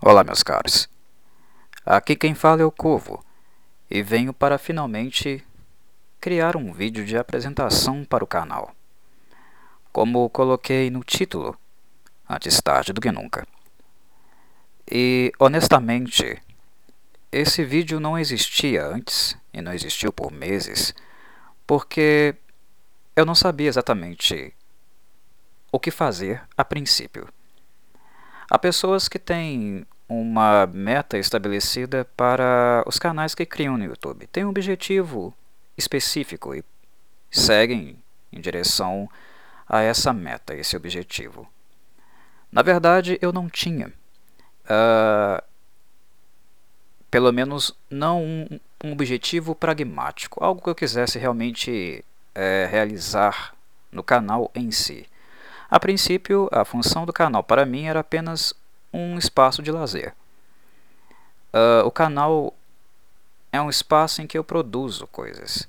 Olá, meus caros. Aqui quem fala é o Corvo e venho para finalmente criar um vídeo de apresentação para o canal. Como coloquei no título, antes tarde do que nunca. E honestamente, esse vídeo não existia antes e não existiu por meses, porque eu não sabia exatamente o que fazer a princípio. Há pessoas que têm uma meta estabelecida para os canais que criam no YouTube. Tem um objetivo específico e seguem em direção a essa meta, esse objetivo. Na verdade, eu não tinha. Pelo menos não um objetivo pragmático, algo que eu quisesse realmente realizar no canal em si. A princípio, a função do canal para mim era apenas um espaço de lazer. O canal é um espaço em que eu produzo coisas.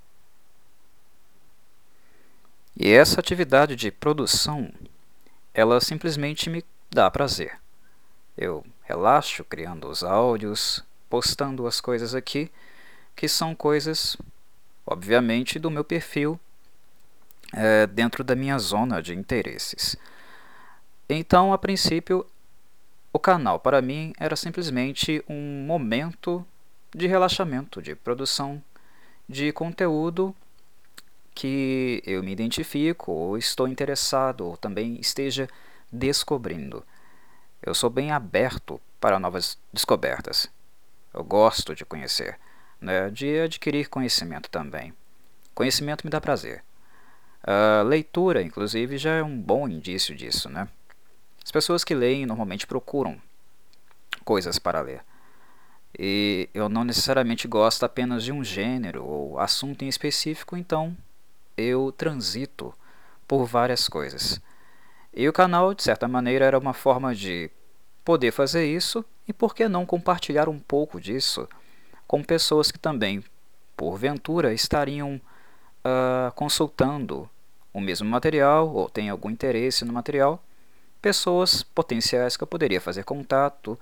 E essa atividade de produção, ela simplesmente me dá prazer. Eu relaxo criando os áudios, postando as coisas aqui, que são coisas, obviamente, do meu perfil, dentro da minha zona de interesses. Então, a princípio, o canal para mim era simplesmente um momento de relaxamento, de produção de conteúdo que eu me identifico, ou estou interessado, ou também esteja descobrindo. Eu sou bem aberto para novas descobertas. Eu gosto de conhecer, né? De adquirir conhecimento também. Conhecimento me dá prazer. A leitura, inclusive, já é um bom indício disso, né? As pessoas que leem normalmente procuram coisas para ler. E eu não necessariamente gosto apenas de um gênero ou assunto em específico, então eu transito por várias coisas. E o canal, de certa maneira, era uma forma de poder fazer isso e por que não compartilhar um pouco disso com pessoas que também, porventura, estariam consultando o mesmo material ou têm algum interesse no material, pessoas potenciais que eu poderia fazer contato,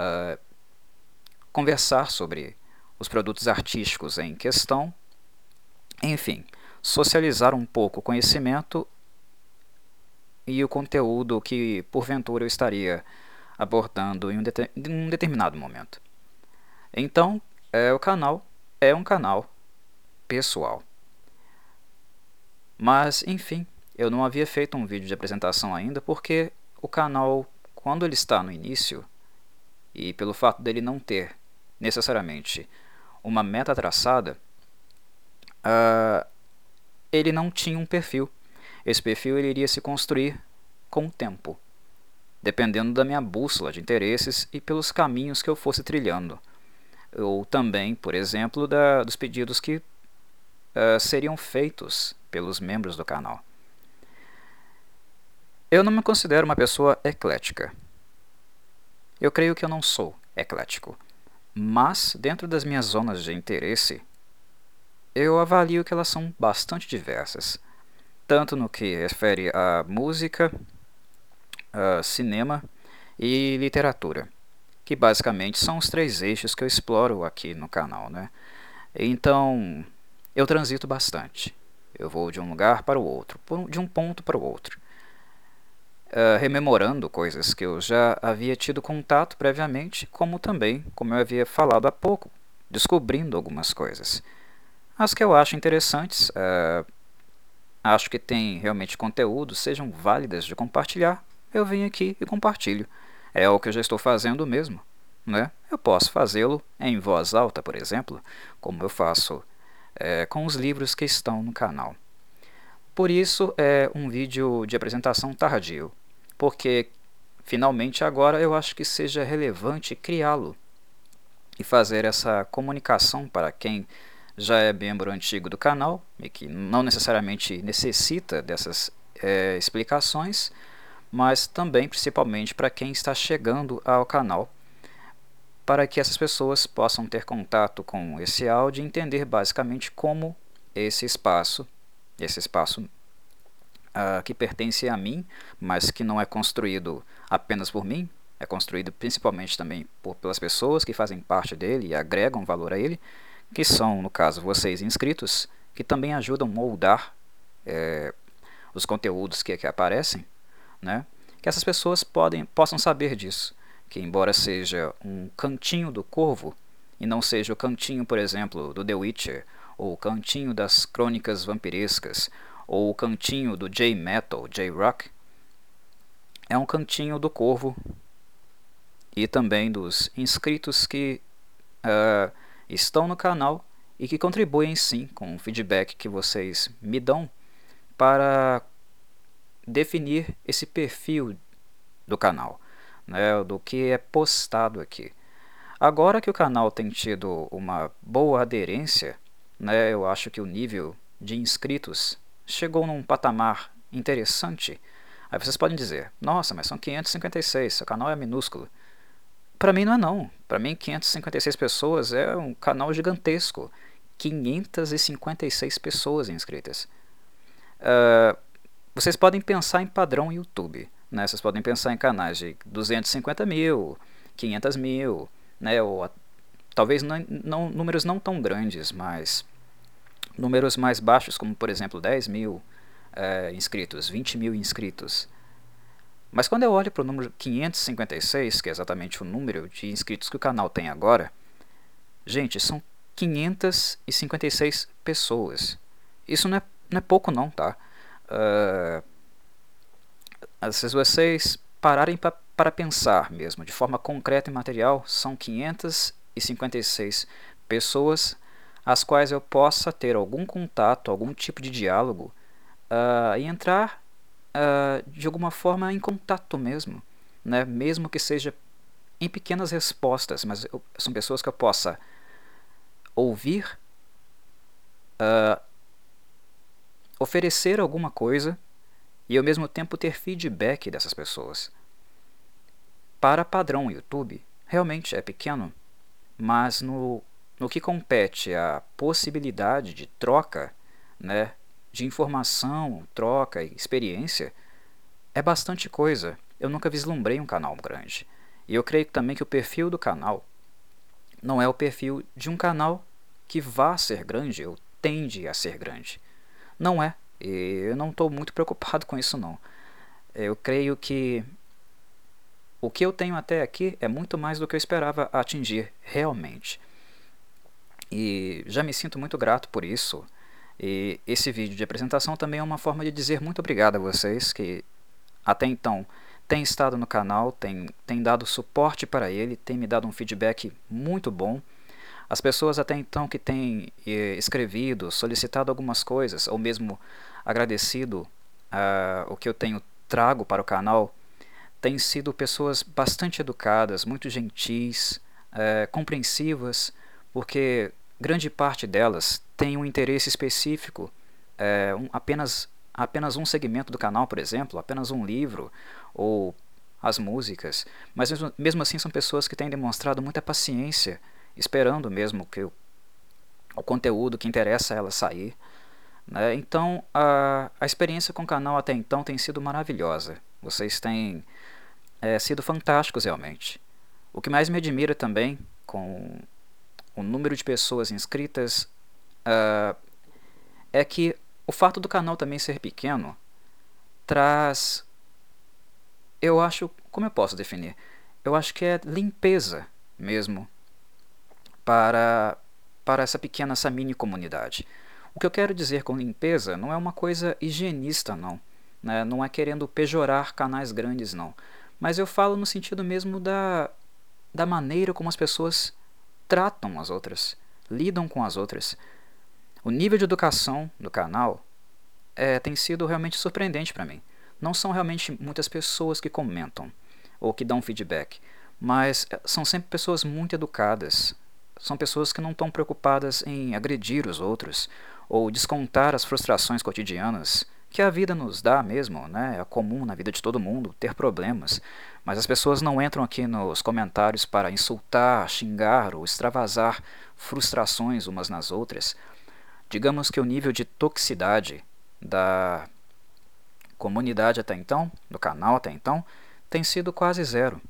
conversar sobre os produtos artísticos em questão, enfim, socializar um pouco o conhecimento e o conteúdo que porventura eu estaria abordando em um determinado momento. Então, o canal é um canal pessoal. Mas, enfim, eu não havia feito um vídeo de apresentação ainda porque o canal, quando ele está no início, e pelo fato dele não ter necessariamente uma meta traçada, ele não tinha um perfil. Esse perfil ele iria se construir com o tempo, dependendo da minha bússola de interesses e pelos caminhos que eu fosse trilhando. Ou também, por exemplo, dos pedidos que seriam feitos pelos membros do canal. Eu não me considero uma pessoa eclética. Eu creio que eu não sou eclético. Mas, dentro das minhas zonas de interesse, eu avalio que elas são bastante diversas, tanto no que refere a música, a cinema e literatura, que basicamente são os três eixos que eu exploro aqui no canal, né? Então, eu transito bastante. Eu vou de um lugar para o outro, de um ponto para o outro, rememorando coisas que eu já havia tido contato previamente, como também, como eu havia falado há pouco, descobrindo algumas coisas. As que eu acho interessantes, acho que tem realmente conteúdo, sejam válidas de compartilhar, eu venho aqui e compartilho. É o que eu já estou fazendo mesmo, né? Eu posso fazê-lo em voz alta, por exemplo, como eu faço com os livros que estão no canal. Por isso é um vídeo de apresentação tardio, porque finalmente agora eu acho que seja relevante criá-lo e fazer essa comunicação para quem já é membro antigo do canal e que não necessariamente necessita dessas explicações, mas também principalmente para quem está chegando ao canal, para que essas pessoas possam ter contato com esse áudio e entender basicamente como esse espaço que pertence a mim, mas que não é construído apenas por mim, é construído principalmente também pelas pessoas que fazem parte dele e agregam valor a ele, que são, no caso, vocês inscritos, que também ajudam a moldar os conteúdos que aparecem, né? Que essas pessoas possam saber disso, que embora seja um cantinho do Corvo, e não seja o cantinho, por exemplo, do The Witcher, ou o cantinho das crônicas vampirescas, ou o cantinho do J-Metal, J-Rock, é um cantinho do Corvo e também dos inscritos que estão no canal e que contribuem sim com o feedback que vocês me dão para definir esse perfil do canal, né, do que é postado aqui. Agora que o canal tem tido uma boa aderência, né, eu acho que o nível de inscritos chegou num patamar interessante. Aí vocês podem dizer, nossa, mas são 556, seu canal é minúsculo. Para mim não é não. Para mim 556 pessoas é um canal gigantesco. 556 pessoas inscritas. Vocês podem pensar em padrão YouTube, né? Vocês podem pensar em canais de 250 mil, 500 mil, né? Ou talvez números não tão grandes, mas números mais baixos, como por exemplo 10 mil inscritos, 20 mil inscritos. Mas quando eu olho para o número 556, que é exatamente o número de inscritos que o canal tem agora, gente, são 556 pessoas. Isso não é pouco não, tá? Se vocês pararem para pensar mesmo, de forma concreta e material, são 556 pessoas as quais eu possa ter algum contato, algum tipo de diálogo e entrar de alguma forma em contato mesmo, né? Mesmo que seja em pequenas respostas, mas são pessoas que eu possa ouvir, oferecer alguma coisa e ao mesmo tempo ter feedback dessas pessoas. Para padrão YouTube, realmente é pequeno, mas no que compete à possibilidade de troca, né, de informação, troca e experiência, é bastante coisa. Eu nunca vislumbrei um canal grande. E eu creio também que o perfil do canal não é o perfil de um canal que vá ser grande ou tende a ser grande. Não é. E eu não estou muito preocupado com isso não. Eu creio que o que eu tenho até aqui é muito mais do que eu esperava atingir realmente. E já me sinto muito grato por isso. E esse vídeo de apresentação também é uma forma de dizer muito obrigado a vocês que até então têm estado no canal, têm dado suporte para ele, têm me dado um feedback muito bom. As pessoas até então que têm escrevido, solicitado algumas coisas, ou mesmo agradecido o que eu trago para o canal, têm sido pessoas bastante educadas, muito gentis, compreensivas, porque grande parte delas tem um interesse específico, apenas um segmento do canal, por exemplo, apenas um livro, ou as músicas, mas mesmo assim são pessoas que têm demonstrado muita paciência, esperando mesmo que o conteúdo que interessa a elas sair, né? Então a experiência com o canal até então tem sido maravilhosa. Vocês têm sido fantásticos realmente. O que mais me admira também com o número de pessoas inscritas é que o fato do canal também ser pequeno traz, eu acho, como eu posso definir? Eu acho que é limpeza mesmo para essa mini comunidade. O que eu quero dizer com limpeza não é uma coisa higienista não, né? Não é querendo pejorar canais grandes não, mas eu falo no sentido mesmo da maneira como as pessoas tratam as outras, lidam com as outras. O nível de educação do canal tem sido realmente surpreendente para mim. Não são realmente muitas pessoas que comentam ou que dão feedback, mas são sempre pessoas muito educadas. São pessoas que não estão preocupadas em agredir os outros ou descontar as frustrações cotidianas que a vida nos dá mesmo, né? É comum na vida de todo mundo ter problemas, mas as pessoas não entram aqui nos comentários para insultar, xingar ou extravasar frustrações umas nas outras. Digamos que o nível de toxicidade da comunidade até então, do canal até então, tem sido quase zero.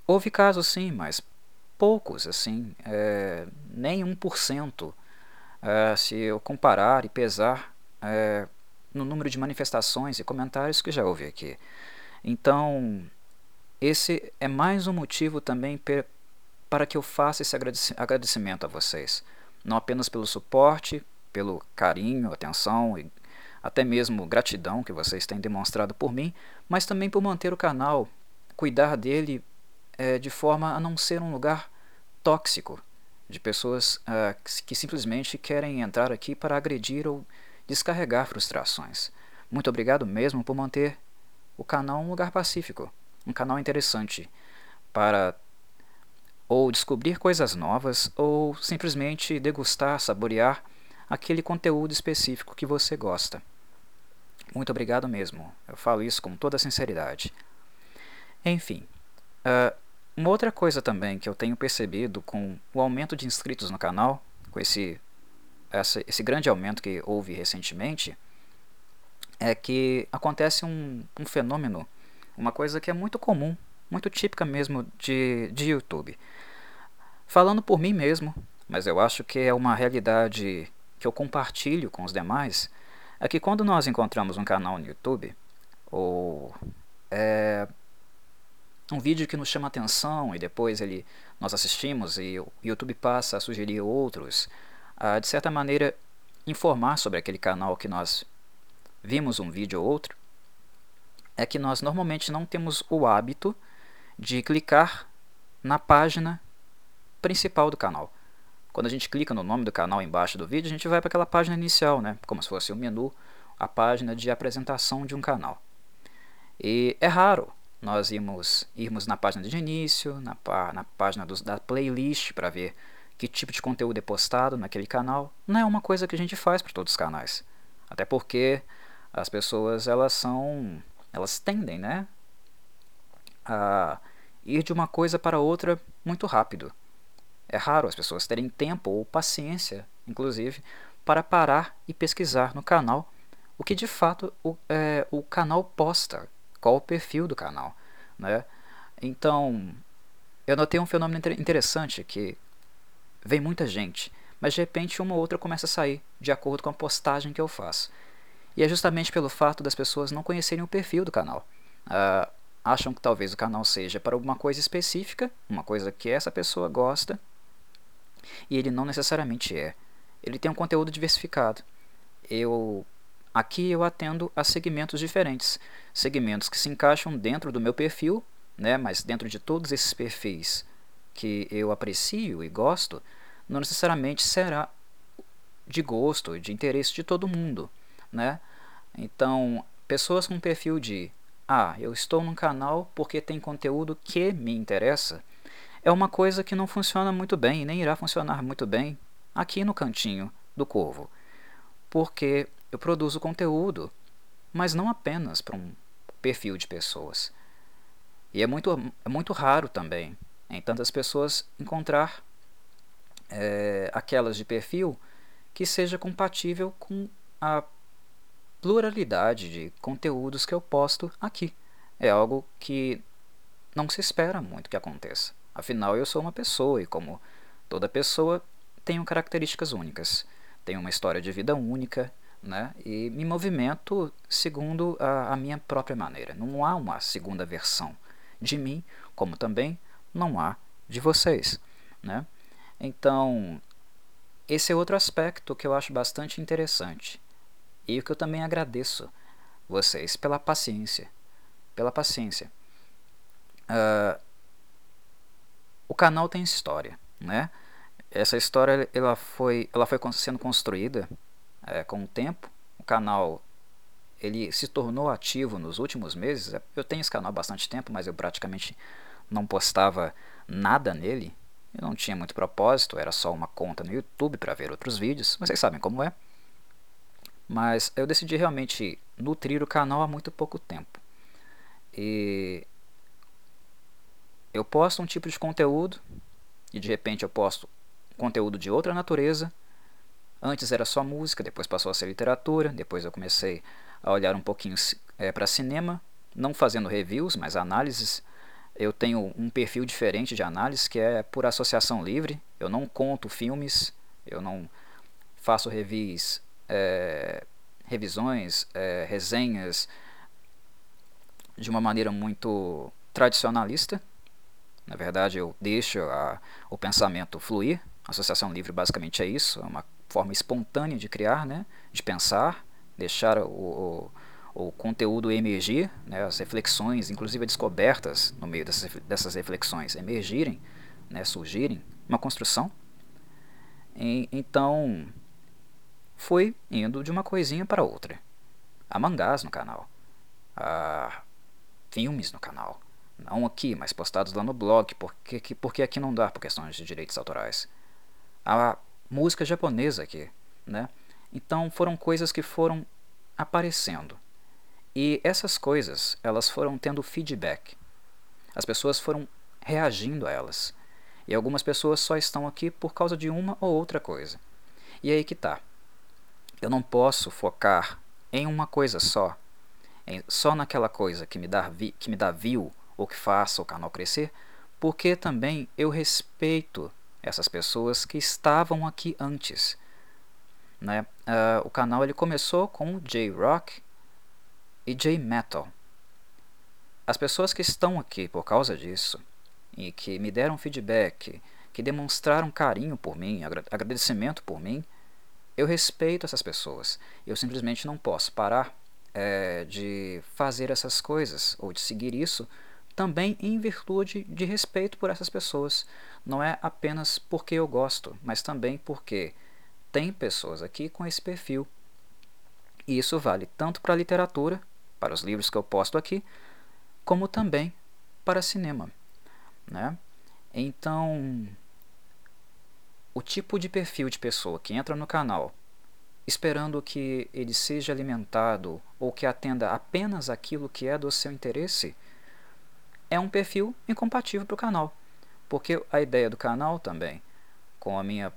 Houve casos sim, mas poucos, assim, nem 1%, se eu comparar e pesar no número de manifestações e comentários que já houve aqui. Então, esse é mais um motivo também para que eu faça esse agradecimento a vocês. Não apenas pelo suporte, pelo carinho, atenção e até mesmo gratidão que vocês têm demonstrado por mim, mas também por manter o canal, cuidar dele de forma a não ser um lugar tóxico de pessoas que simplesmente querem entrar aqui para agredir ou descarregar frustrações. Muito obrigado mesmo por manter o canal um lugar pacífico, um canal interessante para ou descobrir coisas novas ou simplesmente degustar, saborear aquele conteúdo específico que você gosta. Muito obrigado mesmo, eu falo isso com toda a sinceridade. Enfim, uma outra coisa também que eu tenho percebido com o aumento de inscritos no canal, com esse grande aumento que houve recentemente, é que acontece um fenômeno, uma coisa que é muito comum, muito típica mesmo de YouTube. Falando por mim mesmo, mas eu acho que é uma realidade que eu compartilho com os demais, é que quando nós encontramos um canal no YouTube, ou um vídeo que nos chama atenção e depois nós assistimos e o YouTube passa a sugerir outros, a de certa maneira informar sobre aquele canal que nós vimos um vídeo ou outro, é que nós normalmente não temos o hábito de clicar na página principal do canal. Quando a gente clica no nome do canal embaixo do vídeo, a gente vai para aquela página inicial, né? Como se fosse o menu, a página de apresentação de um canal. E é raro nós irmos na página de início, na página da playlist para ver que tipo de conteúdo é postado naquele canal. Não é uma coisa que a gente faz para todos os canais. Até porque as pessoas elas tendem, né, a ir de uma coisa para outra muito rápido. É raro as pessoas terem tempo ou paciência, inclusive, para parar e pesquisar no canal o que de fato o canal posta, qual o perfil do canal, né? Então, eu notei um fenômeno interessante que vem muita gente, mas de repente uma ou outra começa a sair, de acordo com a postagem que eu faço. E é justamente pelo fato das pessoas não conhecerem o perfil do canal. Acham que talvez o canal seja para alguma coisa específica, uma coisa que essa pessoa gosta, e ele não necessariamente é. Ele tem um conteúdo diversificado. Aqui eu atendo a segmentos diferentes, segmentos que se encaixam dentro do meu perfil, né, mas dentro de todos esses perfis que eu aprecio e gosto, não necessariamente será de gosto e de interesse de todo mundo, né? Então, pessoas com perfil de eu estou num canal porque tem conteúdo que me interessa, é uma coisa que não funciona muito bem e nem irá funcionar muito bem aqui no cantinho do Corvo, porque eu produzo conteúdo, mas não apenas para um perfil de pessoas. E é muito raro também em tantas pessoas encontrar aquelas de perfil que seja compatível com a pluralidade de conteúdos que eu posto aqui. É algo que não se espera muito que aconteça. Afinal, eu sou uma pessoa e, como toda pessoa, tenho características únicas. Tenho uma história de vida única, né? E me movimento segundo a minha própria maneira. Não há uma segunda versão de mim, como também não há de vocês, né? Então, esse é outro aspecto que eu acho bastante interessante. E o que eu também agradeço vocês pela paciência. Pela paciência. O canal tem história, né? Essa história ela foi sendo construída com o tempo. O canal ele se tornou ativo nos últimos meses. Eu tenho esse canal há bastante tempo, mas eu praticamente não postava nada nele. Eu não tinha muito propósito, era só uma conta no YouTube para ver outros vídeos. Vocês sabem como é. Mas eu decidi realmente nutrir o canal há muito pouco tempo. E eu posto um tipo de conteúdo e de repente eu posto conteúdo de outra natureza. Antes era só música, depois passou a ser literatura, depois eu comecei a olhar um pouquinho para cinema, não fazendo reviews, mas análises Eu tenho um perfil diferente de análise que é por associação livre. Eu não conto filmes, eu não faço revisões, resenhas de uma maneira muito tradicionalista. Na verdade, eu deixo o pensamento fluir. A associação livre basicamente é isso, é uma forma espontânea de criar, né, de pensar, deixar o conteúdo emergir, né, as reflexões, inclusive as descobertas no meio dessas reflexões emergirem, né, surgirem, uma construção. Então, foi indo de uma coisinha para outra. Há mangás no canal, há filmes no canal, não aqui, mas postados lá no blog, porque aqui não dá por questões de direitos autorais. Há música japonesa aqui, né? Então foram coisas que foram aparecendo. E essas coisas, elas foram tendo feedback. As pessoas foram reagindo a elas. E algumas pessoas só estão aqui por causa de uma ou outra coisa. E aí que tá. Eu não posso focar em uma coisa só, só naquela coisa que me dá view, ou que faça o canal crescer, porque também eu respeito essas pessoas que estavam aqui antes. Né? O canal ele começou com J-Rock e J-Metal. As pessoas que estão aqui por causa disso, e que me deram feedback, que demonstraram carinho por mim, agradecimento por mim, eu respeito essas pessoas. Eu simplesmente não posso parar de fazer essas coisas, ou de seguir isso, também em virtude de respeito por essas pessoas. Não é apenas porque eu gosto, mas também porque tem pessoas aqui com esse perfil. E isso vale tanto para a literatura, para os livros que eu posto aqui, como também para cinema. Né? Então, o tipo de perfil de pessoa que entra no canal esperando que ele seja alimentado ou que atenda apenas aquilo que é do seu interesse, é um perfil incompatível para o canal. Porque a ideia do canal também, com a minha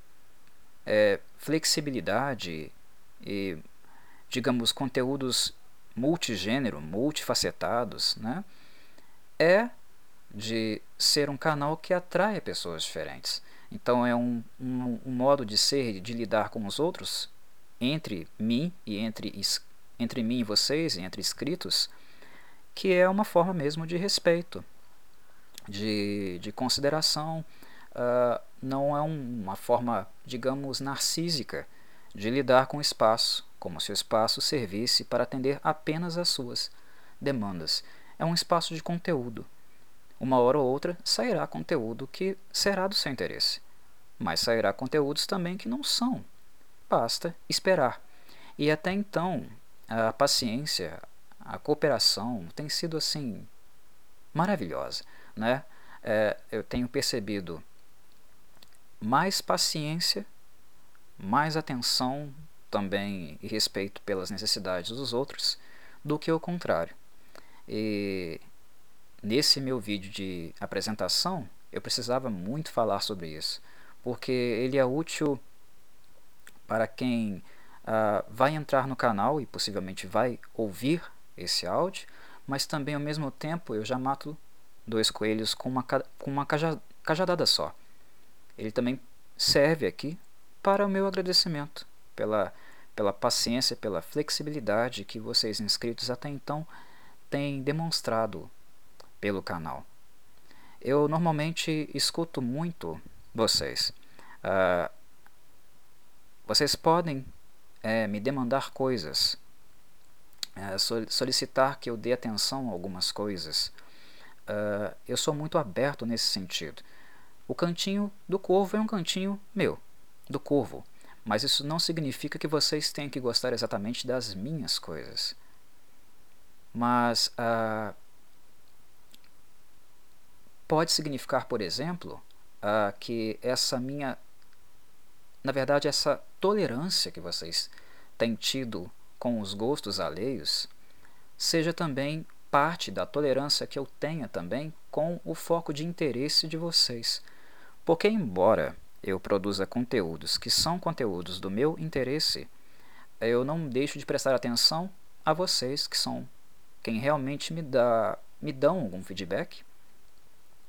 flexibilidade e, digamos, conteúdos multigênero, multifacetados, né, é de ser um canal que atrai pessoas diferentes. Então é um modo de ser, de lidar com os outros, entre mim e entre mim e vocês, e entre inscritos, que é uma forma mesmo de respeito, de consideração. Não é uma forma, digamos, narcísica de lidar com o espaço, como se o espaço servisse para atender apenas às suas demandas. É um espaço de conteúdo. Uma hora ou outra sairá conteúdo que será do seu interesse, mas sairá conteúdos também que não são. Basta esperar. E até então, a paciência, a cooperação tem sido assim maravilhosa, né? Eu tenho percebido mais paciência, mais atenção também e respeito pelas necessidades dos outros do que o contrário. E nesse meu vídeo de apresentação, eu precisava muito falar sobre isso, porque ele é útil para quem vai entrar no canal e possivelmente vai ouvir esse áudio, mas também ao mesmo tempo eu já mato dois coelhos com uma cajadada só. Ele também serve aqui para o meu agradecimento pela paciência, pela flexibilidade que vocês inscritos até então têm demonstrado pelo canal. Eu normalmente escuto muito vocês. Vocês podem me demandar coisas, solicitar que eu dê atenção a algumas coisas. Eu sou muito aberto nesse sentido. O cantinho do Corvo é um cantinho meu, do Corvo, mas isso não significa que vocês tenham que gostar exatamente das minhas coisas. Mas pode significar, por exemplo, que na verdade, essa tolerância que vocês têm tido com os gostos alheios seja também parte da tolerância que eu tenha também com o foco de interesse de vocês. Porque, embora eu produza conteúdos que são conteúdos do meu interesse, eu não deixo de prestar atenção a vocês, que são quem realmente me dão algum feedback,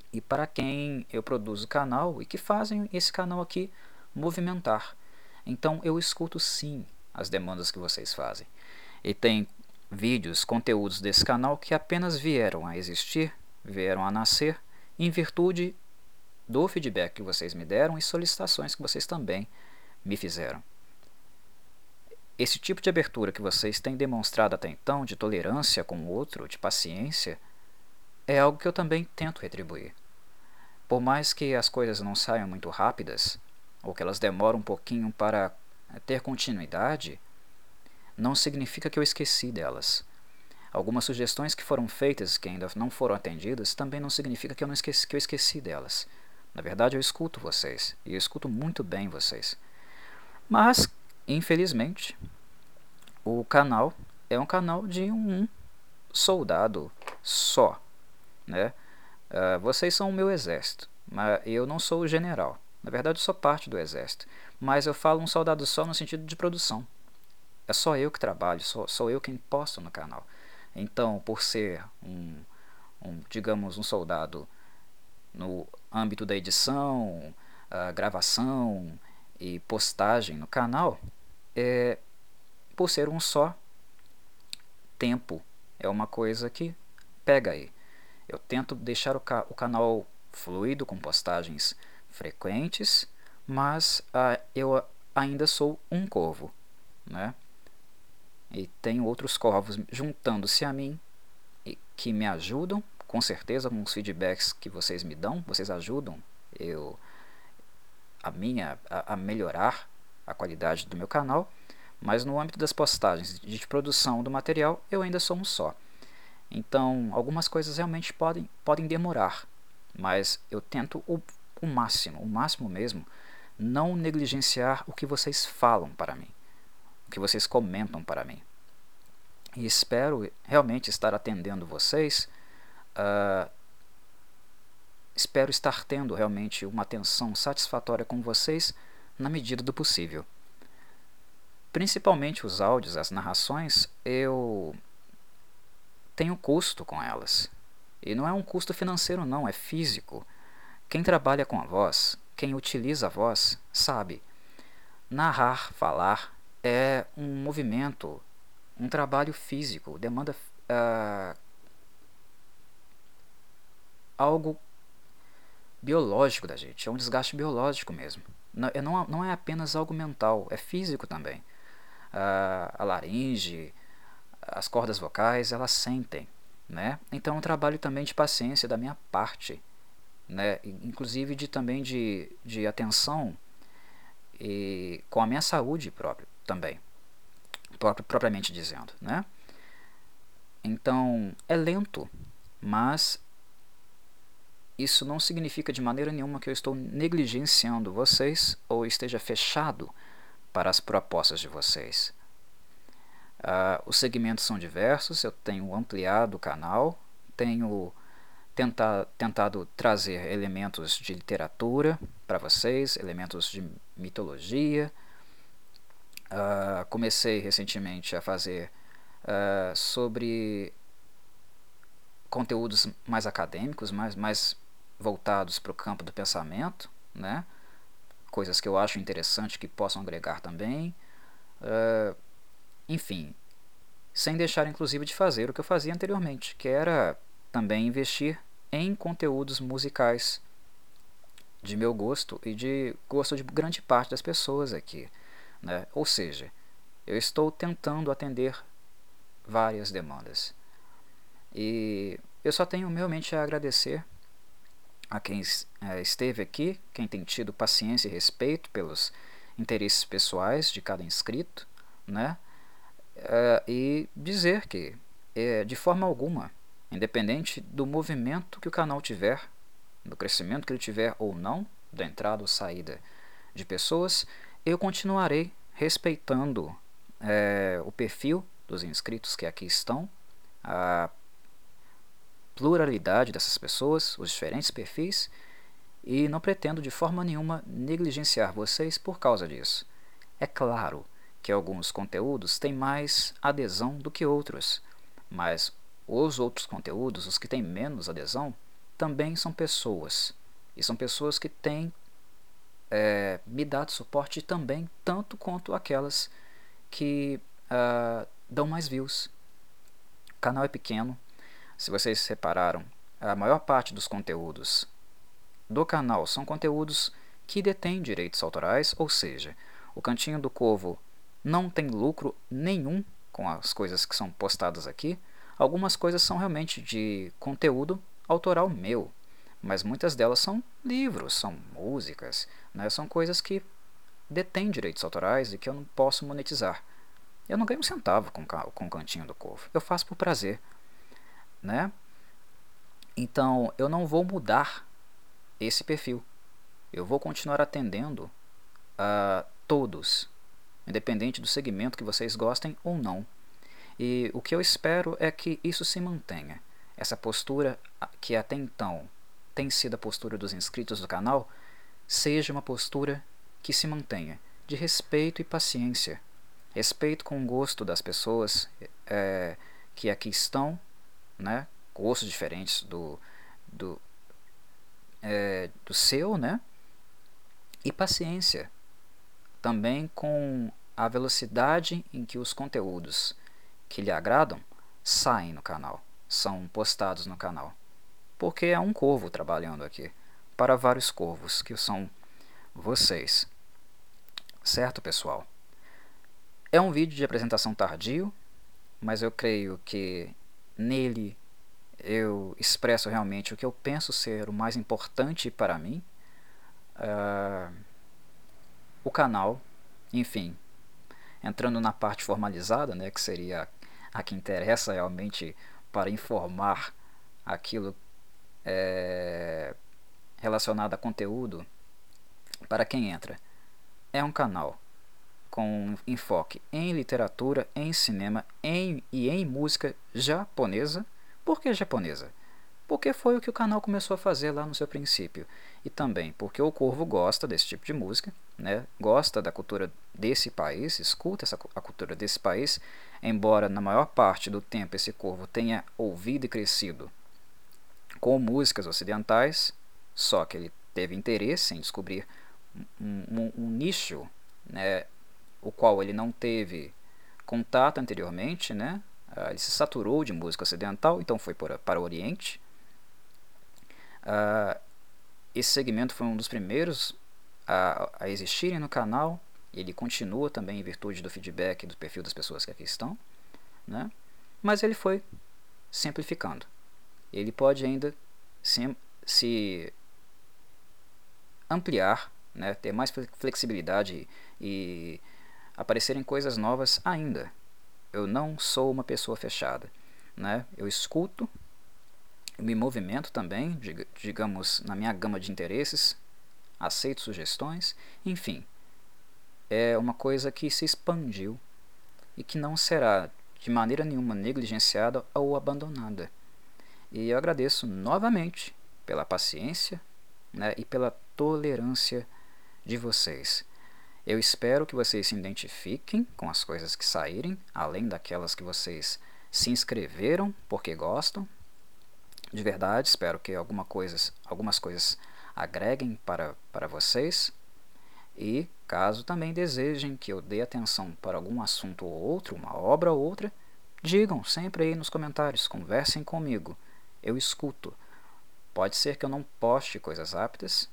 e para quem eu produzo o canal e que fazem esse canal aqui movimentar. Então eu escuto sim as demandas que vocês fazem. E tem vídeos, conteúdos desse canal que apenas vieram a existir, vieram a nascer em virtude do feedback que vocês me deram e solicitações que vocês também me fizeram. Esse tipo de abertura que vocês têm demonstrado até então, de tolerância com o outro, de paciência, é algo que eu também tento retribuir. Por mais que as coisas não saiam muito rápidas, ou que elas demoram um pouquinho para ter continuidade, não significa que eu esqueci delas. Algumas sugestões que foram feitas que ainda não foram atendidas também não significa que eu esqueci delas. Na verdade, eu escuto vocês, e eu escuto muito bem vocês. Mas, infelizmente, o canal é um canal de um soldado só, né? Vocês são o meu exército, mas eu não sou o general. Na verdade, eu sou parte do exército, mas eu falo um soldado só no sentido de produção. É só eu que trabalho, sou eu quem posto no canal. Então, por ser digamos, um soldado no âmbito da edição, gravação e postagem no canal, por ser um só, tempo é uma coisa que pega aí. Eu tento deixar o canal fluido, com postagens frequentes, mas eu ainda sou um corvo, né? E tenho outros corvos juntando-se a mim e que me ajudam, com certeza, com os feedbacks que vocês me dão, vocês ajudam a melhorar a qualidade do meu canal, mas no âmbito das postagens de produção do material, eu ainda sou um só. Então, algumas coisas realmente podem demorar, mas eu tento o máximo mesmo, não negligenciar o que vocês falam para mim, o que vocês comentam para mim. E espero realmente estar atendendo vocês, espero estar tendo realmente uma atenção satisfatória com vocês na medida do possível. Principalmente os áudios, as narrações, eu tenho custo com elas. E não é um custo financeiro não, é físico. Quem trabalha com a voz, quem utiliza a voz, sabe. Narrar, falar, é um movimento, um trabalho físico, demanda algo biológico da gente, é um desgaste biológico mesmo. Não é apenas algo mental, é físico também. A laringe, as cordas vocais, elas sentem, né? Então é um trabalho também de paciência da minha parte, né? Inclusive também de atenção e com a minha saúde própria também, propriamente dizendo, né? Então é lento, mas isso não significa de maneira nenhuma que eu estou negligenciando vocês ou esteja fechado para as propostas de vocês. Os segmentos são diversos, eu tenho ampliado o canal, tenho tentado trazer elementos de literatura para vocês, elementos de mitologia. Comecei recentemente a fazer sobre conteúdos mais acadêmicos, mais voltados para o campo do pensamento, né? Coisas que eu acho interessante que possam agregar também. Enfim, sem deixar inclusive de fazer o que eu fazia anteriormente, que era também investir em conteúdos musicais de meu gosto e de gosto de grande parte das pessoas aqui, né? Ou seja, eu estou tentando atender várias demandas. E eu só tenho realmente a agradecer a quem esteve aqui, quem tem tido paciência e respeito pelos interesses pessoais de cada inscrito, né? E dizer que, de forma alguma, independente do movimento que o canal tiver, do crescimento que ele tiver ou não, da entrada ou saída de pessoas, eu continuarei respeitando o perfil dos inscritos que aqui estão, a pluralidade dessas pessoas, os diferentes perfis, e não pretendo de forma nenhuma negligenciar vocês por causa disso. É claro que alguns conteúdos têm mais adesão do que outros, mas os outros conteúdos, os que têm menos adesão, também são pessoas. E são pessoas que têm me dado suporte também, tanto quanto aquelas que dão mais views. O canal é pequeno. Se vocês repararam, a maior parte dos conteúdos do canal são conteúdos que detêm direitos autorais, ou seja, o Cantinho do Corvo não tem lucro nenhum com as coisas que são postadas aqui. Algumas coisas são realmente de conteúdo autoral meu, mas muitas delas são livros, são músicas, né? São coisas que detêm direitos autorais e que eu não posso monetizar. Eu não ganho um centavo com o Cantinho do Corvo, eu faço por prazer, né? Então eu não vou mudar esse perfil. Eu vou continuar atendendo a todos, independente do segmento que vocês gostem ou não. E o que eu espero é que isso se mantenha. Essa postura, que até então tem sido a postura dos inscritos do canal, seja uma postura que se mantenha, de respeito e paciência. Respeito com o gosto das pessoas que aqui estão, né? Gostos diferentes do seu, né? E paciência também com a velocidade em que os conteúdos que lhe agradam saem no canal, são postados no canal. Porque é um corvo trabalhando aqui, para vários corvos, que são vocês. Certo, pessoal? É um vídeo de apresentação tardio, mas eu creio que nele eu expresso realmente o que eu penso ser o mais importante para mim. O canal, enfim, entrando na parte formalizada, né, que seria a que interessa realmente para informar aquilo relacionado a conteúdo para quem entra. É um canal com enfoque em literatura, em cinema e em música japonesa. Por que japonesa? Porque foi o que o canal começou a fazer lá no seu princípio. E também porque o Corvo gosta desse tipo de música, né? Gosta da cultura desse país, escuta a cultura desse país, embora na maior parte do tempo esse Corvo tenha ouvido e crescido com músicas ocidentais, só que ele teve interesse em descobrir um nicho, né, o qual ele não teve contato anteriormente, né? Ele se saturou de música ocidental, então foi para o Oriente. Esse segmento foi um dos primeiros a existirem no canal. Ele continua também em virtude do feedback do perfil das pessoas que aqui estão, né? Mas ele foi simplificando. Ele pode ainda se ampliar, né? Ter mais flexibilidade e aparecerem coisas novas ainda. Eu não sou uma pessoa fechada, né? Eu escuto, eu me movimento também, digamos, na minha gama de interesses, aceito sugestões, enfim. É uma coisa que se expandiu e que não será de maneira nenhuma negligenciada ou abandonada. E eu agradeço novamente pela paciência, né, e pela tolerância de vocês. Eu espero que vocês se identifiquem com as coisas que saírem, além daquelas que vocês se inscreveram porque gostam. De verdade, espero que algumas coisas agreguem para vocês. E caso também desejem que eu dê atenção para algum assunto ou outro, uma obra ou outra, digam sempre aí nos comentários, conversem comigo. Eu escuto. Pode ser que eu não poste coisas rápidas,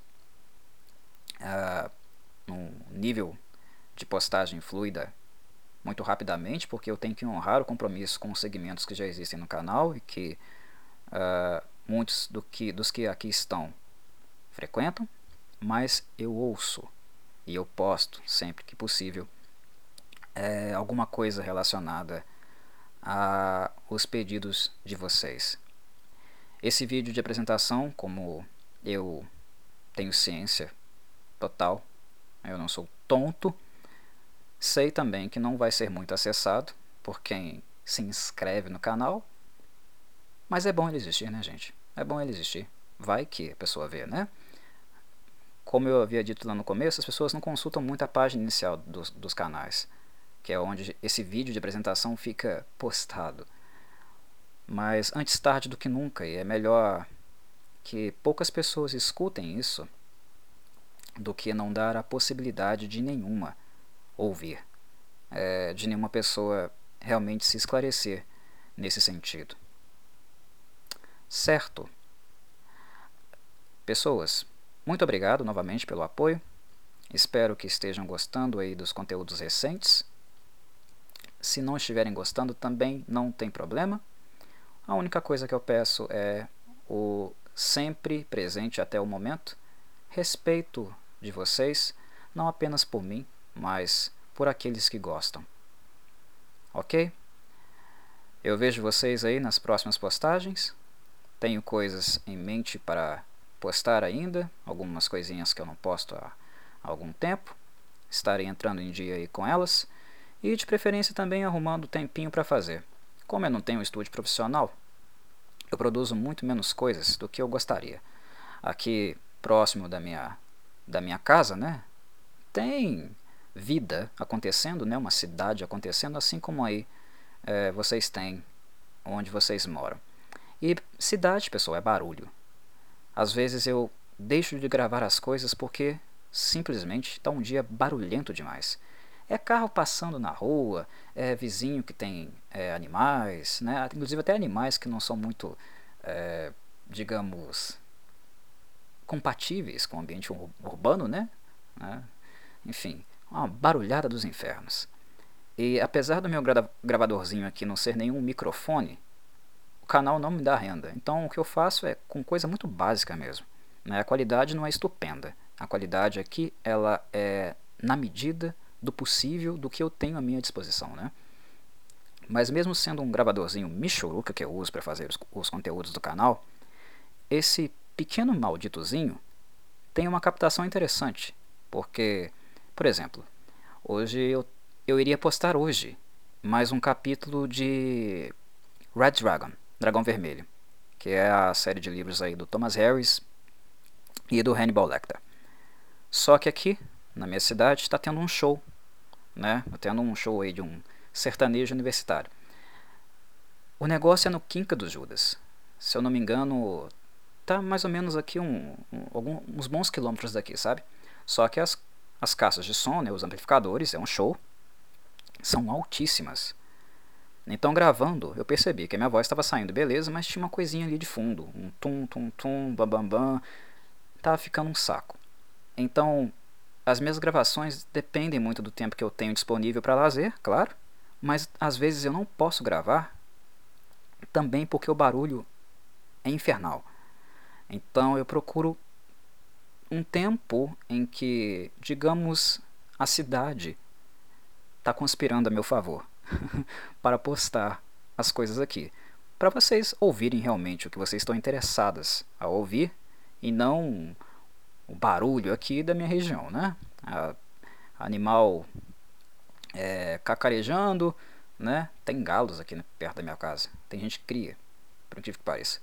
num nível de postagem fluida muito rapidamente, porque eu tenho que honrar o compromisso com os segmentos que já existem no canal e que muitos dos que aqui estão frequentam, mas eu ouço e eu posto sempre que possível alguma coisa relacionada aos pedidos de vocês. Esse vídeo de apresentação, como eu tenho ciência total, eu não sou tonto, sei também que não vai ser muito acessado por quem se inscreve no canal, mas é bom ele existir, né, gente? É bom ele existir. Vai que a pessoa vê, né? Como eu havia dito lá no começo, as pessoas não consultam muito a página inicial dos canais, que é onde esse vídeo de apresentação fica postado. Mas antes tarde do que nunca, e é melhor que poucas pessoas escutem isso do que não dar a possibilidade de nenhuma ouvir, de nenhuma pessoa realmente se esclarecer nesse sentido. Certo. Pessoas, muito obrigado novamente pelo apoio. Espero que estejam gostando aí dos conteúdos recentes. Se não estiverem gostando, também não tem problema. A única coisa que eu peço é o sempre presente até o momento respeito de vocês, não apenas por mim, mas por aqueles que gostam. Ok? Eu vejo vocês aí nas próximas postagens. Tenho coisas em mente para postar ainda, algumas coisinhas que eu não posto há algum tempo. Estarei entrando em dia aí com elas e de preferência também arrumando tempinho para fazer. Como eu não tenho um estúdio profissional, eu produzo muito menos coisas do que eu gostaria. Aqui próximo da minha casa, né, tem vida acontecendo, né, uma cidade acontecendo, assim como aí vocês têm onde vocês moram. E cidade, pessoal, é barulho. Às vezes eu deixo de gravar as coisas porque simplesmente está um dia barulhento demais. É carro passando na rua, é vizinho que tem animais, né? Inclusive até animais que não são muito, digamos, compatíveis com o ambiente urbano, né? Enfim, uma barulhada dos infernos. E apesar do meu gravadorzinho aqui não ser nenhum microfone, o canal não me dá renda. Então o que eu faço é com coisa muito básica mesmo, né? A qualidade não é estupenda. A qualidade aqui ela é na medida do possível do que eu tenho à minha disposição, né? Mas mesmo sendo um gravadorzinho michuruca que eu uso para fazer os conteúdos do canal, esse pequeno malditozinho tem uma captação interessante. Porque, por exemplo, hoje eu iria postar hoje mais um capítulo de Red Dragon, Dragão Vermelho, que é a série de livros aí do Thomas Harris e do Hannibal Lecter. Só que aqui, na minha cidade, está tendo um show, né? Está tendo um show aí de um sertanejo universitário. O negócio é no Quinca do Judas. Se eu não me engano, tá mais ou menos aqui uns bons quilômetros daqui, sabe? Só que as caixas de som, né, os amplificadores, é um show, são altíssimas. Então gravando, eu percebi que a minha voz estava saindo, beleza, mas tinha uma coisinha ali de fundo, um tum, tum, tum, bam, bam, bam, tava ficando um saco. Então, as minhas gravações dependem muito do tempo que eu tenho disponível para lazer, claro, mas às vezes eu não posso gravar, também porque o barulho é infernal. Então eu procuro um tempo em que, digamos, a cidade está conspirando a meu favor para postar as coisas aqui, para vocês ouvirem realmente o que vocês estão interessadas a ouvir e não o barulho aqui da minha região, né? Animal cacarejando, né? Tem galos aqui perto da minha casa, tem gente que cria, por incrível que pareça.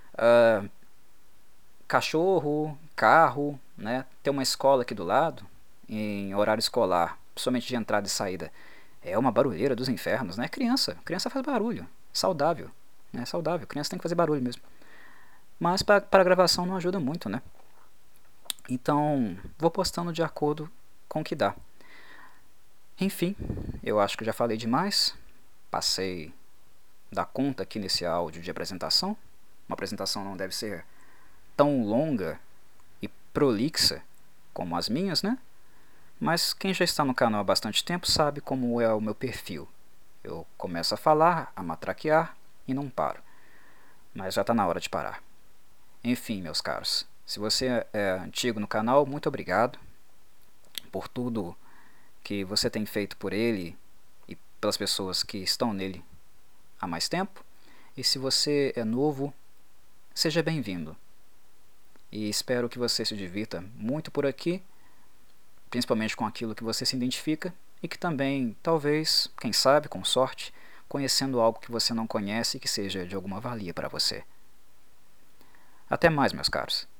Cachorro, carro, né? Tem uma escola aqui do lado, em horário escolar, principalmente de entrada e saída. É uma barulheira dos infernos, né? Criança faz barulho, saudável, né? Saudável, criança tem que fazer barulho mesmo. Mas para a gravação não ajuda muito, né? Então, vou postando de acordo com o que dá. Enfim, eu acho que já falei demais. Passei da conta aqui nesse áudio de apresentação. Uma apresentação não deve ser tão longa e prolixa como as minhas, né? Mas quem já está no canal há bastante tempo sabe como é o meu perfil. Eu começo a falar, a matraquear e não paro. Mas já está na hora de parar. Enfim, meus caros, se você é antigo no canal, muito obrigado por tudo que você tem feito por ele e pelas pessoas que estão nele há mais tempo. E se você é novo, seja bem-vindo. E espero que você se divirta muito por aqui, principalmente com aquilo que você se identifica e que também, talvez, quem sabe, com sorte, conhecendo algo que você não conhece e que seja de alguma valia para você. Até mais, meus caros.